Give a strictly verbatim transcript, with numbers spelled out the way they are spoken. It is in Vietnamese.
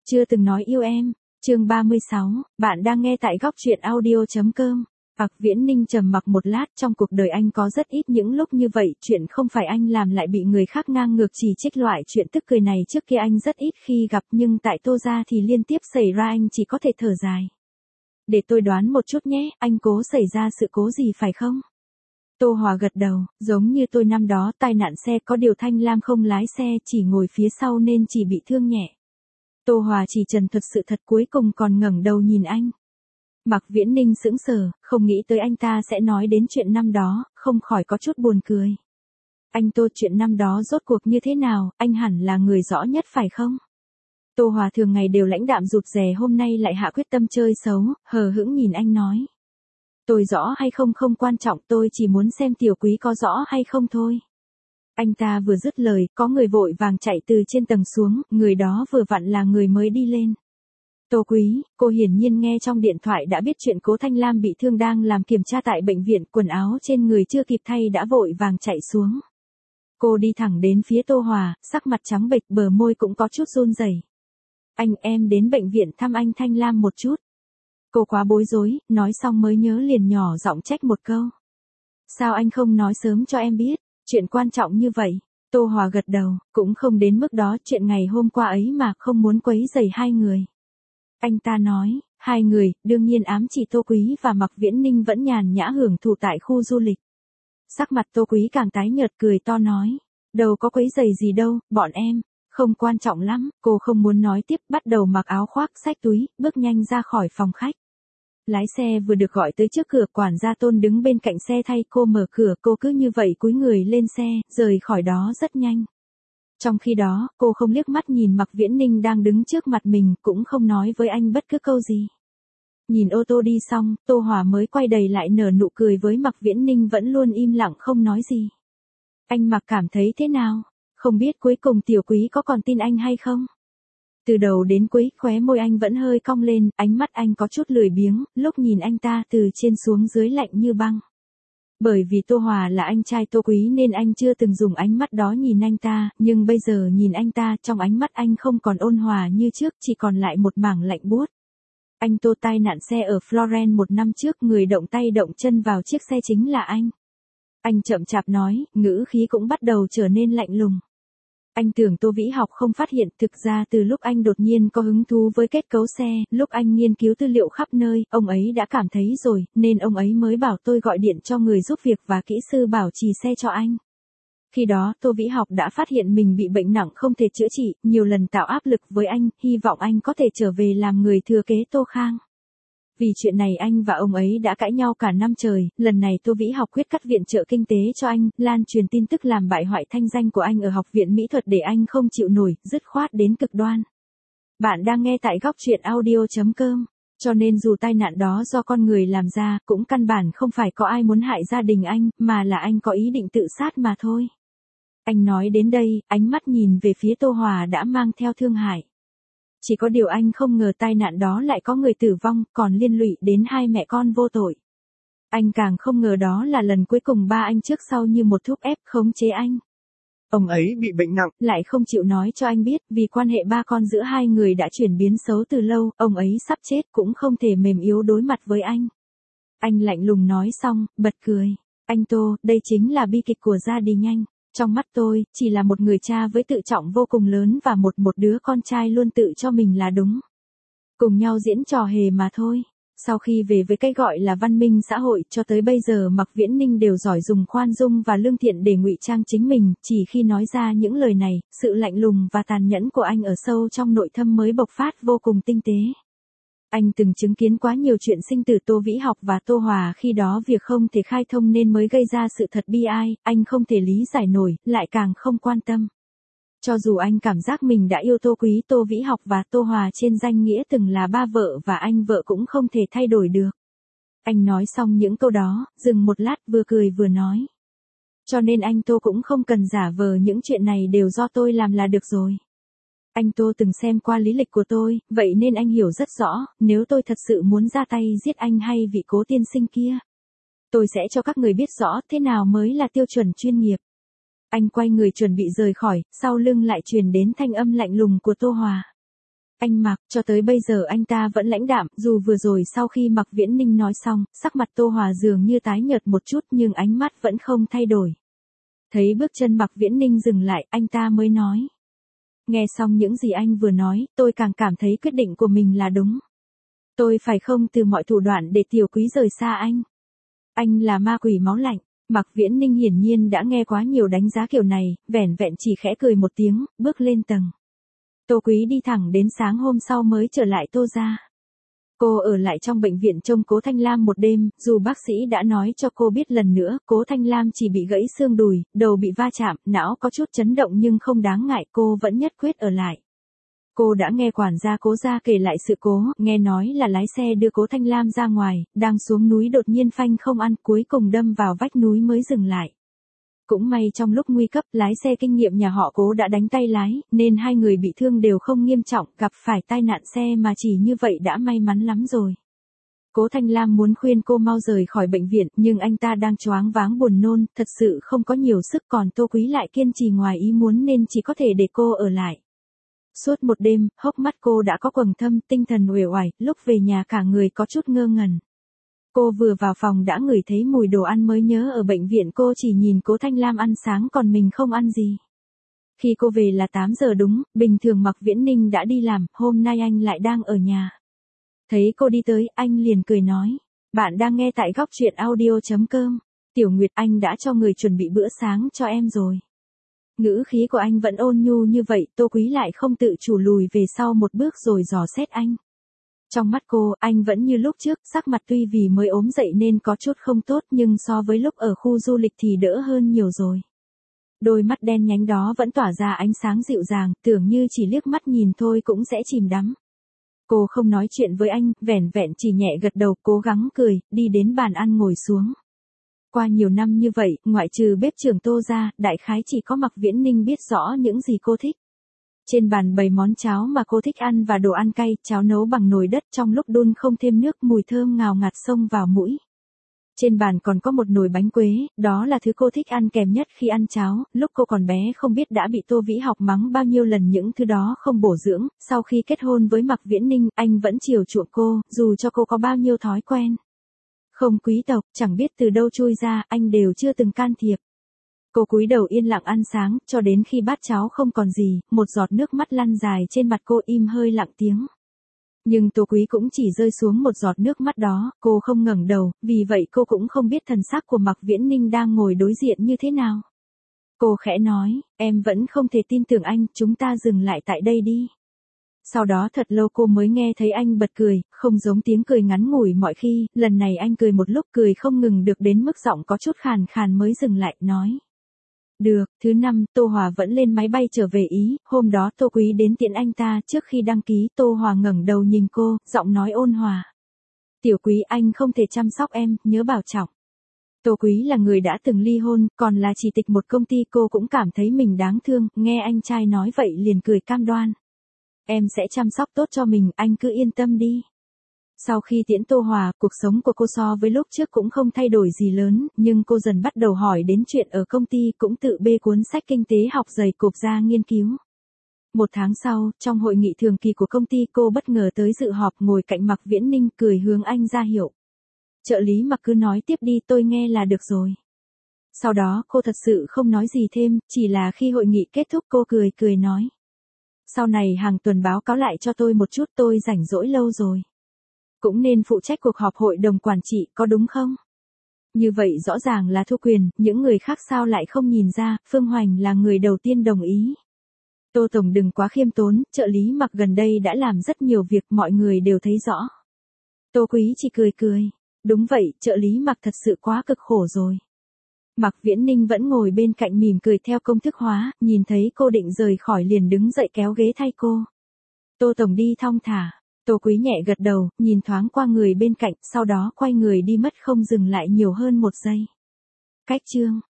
Chưa từng nói yêu em, chương ba mươi sáu, bạn đang nghe tại góc truyện audio.com. Mạc Viễn Ninh trầm mặc một lát, trong cuộc đời anh có rất ít những lúc như vậy, chuyện không phải anh làm lại bị người khác ngang ngược chỉ trích, loại chuyện tức cười này trước kia anh rất ít khi gặp, nhưng tại Tô gia thì liên tiếp xảy ra, anh chỉ có thể thở dài. Để tôi đoán một chút nhé, anh cố xảy ra sự cố gì phải không? Tô Hòa gật đầu, giống như tôi năm đó, tai nạn xe, có điều Thanh Lam không lái xe, chỉ ngồi phía sau nên chỉ bị thương nhẹ. Tô Hòa chỉ trần thuật sự thật, cuối cùng còn ngẩng đầu nhìn anh. Mạc Viễn Ninh sững sờ, không nghĩ tới anh ta sẽ nói đến chuyện năm đó, không khỏi có chút buồn cười. Anh Tô, chuyện năm đó rốt cuộc như thế nào, anh hẳn là người rõ nhất phải không? Tô Hòa thường ngày đều lãnh đạm rụt rè, hôm nay lại hạ quyết tâm chơi xấu, hờ hững nhìn anh nói. Tôi rõ hay không không quan trọng, tôi chỉ muốn xem tiểu quý có rõ hay không thôi. Anh ta vừa dứt lời, có người vội vàng chạy từ trên tầng xuống, người đó vừa vặn là người mới đi lên. Tô Quý, cô hiển nhiên nghe trong điện thoại đã biết chuyện Cố Thanh Lam bị thương, đang làm kiểm tra tại bệnh viện, quần áo trên người chưa kịp thay đã vội vàng chạy xuống. Cô đi thẳng đến phía Tô Hòa, sắc mặt trắng bệch, bờ môi cũng có chút run rẩy. Anh, em đến bệnh viện thăm anh Thanh Lam một chút. Cô quá bối rối, nói xong mới nhớ liền nhỏ giọng trách một câu. Sao anh không nói sớm cho em biết, chuyện quan trọng như vậy? Tô Hòa gật đầu, cũng không đến mức đó, chuyện ngày hôm qua ấy mà, không muốn quấy rầy hai người. Anh ta nói, hai người, đương nhiên ám chỉ Tô Quý và Mạc Viễn Ninh vẫn nhàn nhã hưởng thụ tại khu du lịch. Sắc mặt Tô Quý càng tái nhợt, cười to nói, đâu có quấy rầy gì đâu, bọn em, không quan trọng lắm. Cô không muốn nói tiếp, bắt đầu mặc áo khoác, xách túi, bước nhanh ra khỏi phòng khách. Lái xe vừa được gọi tới trước cửa, quản gia Tôn đứng bên cạnh xe thay cô mở cửa, cô cứ như vậy cúi người lên xe, rời khỏi đó rất nhanh. Trong khi đó, cô không liếc mắt nhìn Mạc Viễn Ninh đang đứng trước mặt mình, cũng không nói với anh bất cứ câu gì. Nhìn ô tô đi xong, Tô Hòa mới quay đầy lại nở nụ cười với Mạc Viễn Ninh vẫn luôn im lặng không nói gì. Anh Mạc cảm thấy thế nào? Không biết cuối cùng tiểu quý có còn tin anh hay không? Từ đầu đến cuối, khóe môi anh vẫn hơi cong lên, ánh mắt anh có chút lười biếng, lúc nhìn anh ta từ trên xuống dưới lạnh như băng. Bởi vì Tô Hòa là anh trai Tô Quý nên anh chưa từng dùng ánh mắt đó nhìn anh ta, nhưng bây giờ nhìn anh ta, trong ánh mắt anh không còn ôn hòa như trước, chỉ còn lại một mảng lạnh buốt. Anh Tô tai nạn xe ở Florence một năm trước, người động tay động chân vào chiếc xe chính là anh. Anh chậm chạp nói, ngữ khí cũng bắt đầu trở nên lạnh lùng. Anh tưởng Tô Vĩ Học không phát hiện, thực ra từ lúc anh đột nhiên có hứng thú với kết cấu xe, lúc anh nghiên cứu tư liệu khắp nơi, ông ấy đã cảm thấy rồi, nên ông ấy mới bảo tôi gọi điện cho người giúp việc và kỹ sư bảo trì xe cho anh. Khi đó, Tô Vĩ Học đã phát hiện mình bị bệnh nặng không thể chữa trị, nhiều lần tạo áp lực với anh, hy vọng anh có thể trở về làm người thừa kế Tô Khang. Vì chuyện này anh và ông ấy đã cãi nhau cả năm trời, lần này Tô Vĩ Học quyết cắt viện trợ kinh tế cho anh, lan truyền tin tức làm bại hoại thanh danh của anh ở học viện mỹ thuật để anh không chịu nổi, dứt khoát đến cực đoan. Bạn đang nghe tại góc truyện audio.com, cho nên dù tai nạn đó do con người làm ra, cũng căn bản không phải có ai muốn hại gia đình anh, mà là anh có ý định tự sát mà thôi. Anh nói đến đây, ánh mắt nhìn về phía Tô Hòa đã mang theo thương hại. Chỉ có điều anh không ngờ tai nạn đó lại có người tử vong, còn liên lụy đến hai mẹ con vô tội. Anh càng không ngờ đó là lần cuối cùng ba anh trước sau như một thúc ép khống chế anh. Ông ấy bị bệnh nặng, lại không chịu nói cho anh biết, vì quan hệ ba con giữa hai người đã chuyển biến xấu từ lâu, ông ấy sắp chết cũng không thể mềm yếu đối mặt với anh. Anh lạnh lùng nói xong, bật cười. Anh Tô, đây chính là bi kịch của gia đình anh. Trong mắt tôi, chỉ là một người cha với tự trọng vô cùng lớn và một một đứa con trai luôn tự cho mình là đúng. Cùng nhau diễn trò hề mà thôi. Sau khi về với cái gọi là văn minh xã hội, cho tới bây giờ Mạc Viễn Ninh đều giỏi dùng khoan dung và lương thiện để ngụy trang chính mình, chỉ khi nói ra những lời này, sự lạnh lùng và tàn nhẫn của anh ở sâu trong nội tâm mới bộc phát vô cùng tinh tế. Anh từng chứng kiến quá nhiều chuyện sinh tử Tô Vĩ Học và Tô Hòa, khi đó việc không thể khai thông nên mới gây ra sự thật bi ai, anh không thể lý giải nổi, lại càng không quan tâm. Cho dù anh cảm giác mình đã yêu Tô Quý, Tô Vĩ Học và Tô Hòa trên danh nghĩa từng là ba vợ và anh vợ cũng không thể thay đổi được. Anh nói xong những câu đó, dừng một lát vừa cười vừa nói. Cho nên anh Tô cũng không cần giả vờ những chuyện này đều do tôi làm là được rồi. Anh Tô từng xem qua lý lịch của tôi, vậy nên anh hiểu rất rõ, nếu tôi thật sự muốn ra tay giết anh hay vị Cố tiên sinh kia, tôi sẽ cho các người biết rõ thế nào mới là tiêu chuẩn chuyên nghiệp. Anh quay người chuẩn bị rời khỏi, sau lưng lại truyền đến thanh âm lạnh lùng của Tô Hòa. Anh Mạc, cho tới bây giờ anh ta vẫn lãnh đạm, dù vừa rồi sau khi Mạc Viễn Ninh nói xong, sắc mặt Tô Hòa dường như tái nhợt một chút nhưng ánh mắt vẫn không thay đổi. Thấy bước chân Mạc Viễn Ninh dừng lại, anh ta mới nói. Nghe xong những gì anh vừa nói, tôi càng cảm thấy quyết định của mình là đúng. Tôi phải không từ mọi thủ đoạn để Tiểu Quý rời xa anh. Anh là ma quỷ máu lạnh. Mạc Viễn Ninh hiển nhiên đã nghe quá nhiều đánh giá kiểu này, vẻn vẹn chỉ khẽ cười một tiếng, bước lên tầng. Tô Quý đi thẳng đến sáng hôm sau mới trở lại Tô gia. Cô ở lại trong bệnh viện trông Cố Thanh Lam một đêm, dù bác sĩ đã nói cho cô biết lần nữa, Cố Thanh Lam chỉ bị gãy xương đùi, đầu bị va chạm, não có chút chấn động nhưng không đáng ngại, cô vẫn nhất quyết ở lại. Cô đã nghe quản gia Cố gia kể lại sự cố, nghe nói là lái xe đưa Cố Thanh Lam ra ngoài, đang xuống núi đột nhiên phanh không ăn, cuối cùng đâm vào vách núi mới dừng lại. Cũng may trong lúc nguy cấp, lái xe kinh nghiệm nhà họ Cố đã đánh tay lái, nên hai người bị thương đều không nghiêm trọng, gặp phải tai nạn xe mà chỉ như vậy đã may mắn lắm rồi. Cố Thanh Lam muốn khuyên cô mau rời khỏi bệnh viện, nhưng anh ta đang choáng váng buồn nôn, thật sự không có nhiều sức, còn Tô Quý lại kiên trì ngoài ý muốn nên chỉ có thể để cô ở lại. Suốt một đêm, hốc mắt cô đã có quầng thâm, tinh thần uể oải, lúc về nhà cả người có chút ngơ ngẩn. Cô vừa vào phòng đã ngửi thấy mùi đồ ăn mới nhớ ở bệnh viện cô chỉ nhìn Cố Thanh Lam ăn sáng còn mình không ăn gì. Khi cô về là tám giờ đúng, bình thường Mạc Viễn Ninh đã đi làm, hôm nay anh lại đang ở nhà. Thấy cô đi tới, anh liền cười nói, bạn đang nghe tại góc truyện audio chấm com. Tiểu Nguyệt, anh đã cho người chuẩn bị bữa sáng cho em rồi. Ngữ khí của anh vẫn ôn nhu như vậy, Tô Quý lại không tự chủ lùi về sau một bước rồi dò xét anh. Trong mắt cô, anh vẫn như lúc trước, sắc mặt tuy vì mới ốm dậy nên có chút không tốt nhưng so với lúc ở khu du lịch thì đỡ hơn nhiều rồi. Đôi mắt đen nhánh đó vẫn tỏa ra ánh sáng dịu dàng, tưởng như chỉ liếc mắt nhìn thôi cũng sẽ chìm đắm. Cô không nói chuyện với anh, vẻn vẹn chỉ nhẹ gật đầu, cố gắng cười, đi đến bàn ăn ngồi xuống. Qua nhiều năm như vậy, ngoại trừ bếp trưởng Tô ra, đại khái chỉ có Mạc Viễn Ninh biết rõ những gì cô thích. Trên bàn bày món cháo mà cô thích ăn và đồ ăn cay, cháo nấu bằng nồi đất trong lúc đun không thêm nước, mùi thơm ngào ngạt xông vào mũi. Trên bàn còn có một nồi bánh quế, đó là thứ cô thích ăn kèm nhất khi ăn cháo, lúc cô còn bé không biết đã bị Tô Vĩ Học mắng bao nhiêu lần những thứ đó không bổ dưỡng, sau khi kết hôn với Mạc Viễn Ninh, anh vẫn chiều chuộng cô, dù cho cô có bao nhiêu thói quen. Không quý tộc, chẳng biết từ đâu chui ra, anh đều chưa từng can thiệp. Cô cúi đầu yên lặng ăn sáng, cho đến khi bát cháo không còn gì, một giọt nước mắt lăn dài trên mặt cô im hơi lặng tiếng. Nhưng Tô Quý cũng chỉ rơi xuống một giọt nước mắt đó, cô không ngẩng đầu, vì vậy cô cũng không biết thần sắc của Mạc Viễn Ninh đang ngồi đối diện như thế nào. Cô khẽ nói, em vẫn không thể tin tưởng anh, chúng ta dừng lại tại đây đi. Sau đó thật lâu cô mới nghe thấy anh bật cười, không giống tiếng cười ngắn ngủi mọi khi, lần này anh cười một lúc cười không ngừng được đến mức giọng có chút khàn khàn mới dừng lại, nói. Được, thứ năm, Tô Hòa vẫn lên máy bay trở về Ý, hôm đó Tô Quý đến tiễn anh ta, trước khi đăng ký, Tô Hòa ngẩng đầu nhìn cô, giọng nói ôn hòa. Tiểu Quý, anh không thể chăm sóc em, nhớ bảo trọng. Tô Quý là người đã từng ly hôn, còn là chỉ tịch một công ty, cô cũng cảm thấy mình đáng thương, nghe anh trai nói vậy liền cười cam đoan. Em sẽ chăm sóc tốt cho mình, anh cứ yên tâm đi. Sau khi tiễn Tô Hòa, cuộc sống của cô so với lúc trước cũng không thay đổi gì lớn, nhưng cô dần bắt đầu hỏi đến chuyện ở công ty, cũng tự bê cuốn sách kinh tế học dày cộp ra nghiên cứu. Một tháng sau, trong hội nghị thường kỳ của công ty, cô bất ngờ tới dự họp, ngồi cạnh Mạc Viễn Ninh, cười hướng anh ra hiệu. Trợ lý Mạc cứ nói tiếp đi, tôi nghe là được rồi. Sau đó cô thật sự không nói gì thêm, chỉ là khi hội nghị kết thúc cô cười cười nói. Sau này hàng tuần báo cáo lại cho tôi một chút, tôi rảnh rỗi lâu rồi. Cũng nên phụ trách cuộc họp hội đồng quản trị, có đúng không? Như vậy rõ ràng là thu quyền, những người khác sao lại không nhìn ra, Phương Hoành là người đầu tiên đồng ý. Tô Tổng đừng quá khiêm tốn, trợ lý Mạc gần đây đã làm rất nhiều việc, mọi người đều thấy rõ. Tô Quý chỉ cười cười. Đúng vậy, trợ lý Mạc thật sự quá cực khổ rồi. Mạc Viễn Ninh vẫn ngồi bên cạnh mỉm cười theo công thức hóa, nhìn thấy cô định rời khỏi liền đứng dậy kéo ghế thay cô. Tô Tổng đi thong thả. Tô Quý nhẹ gật đầu, nhìn thoáng qua người bên cạnh, sau đó quay người đi mất không dừng lại nhiều hơn một giây. Cách chương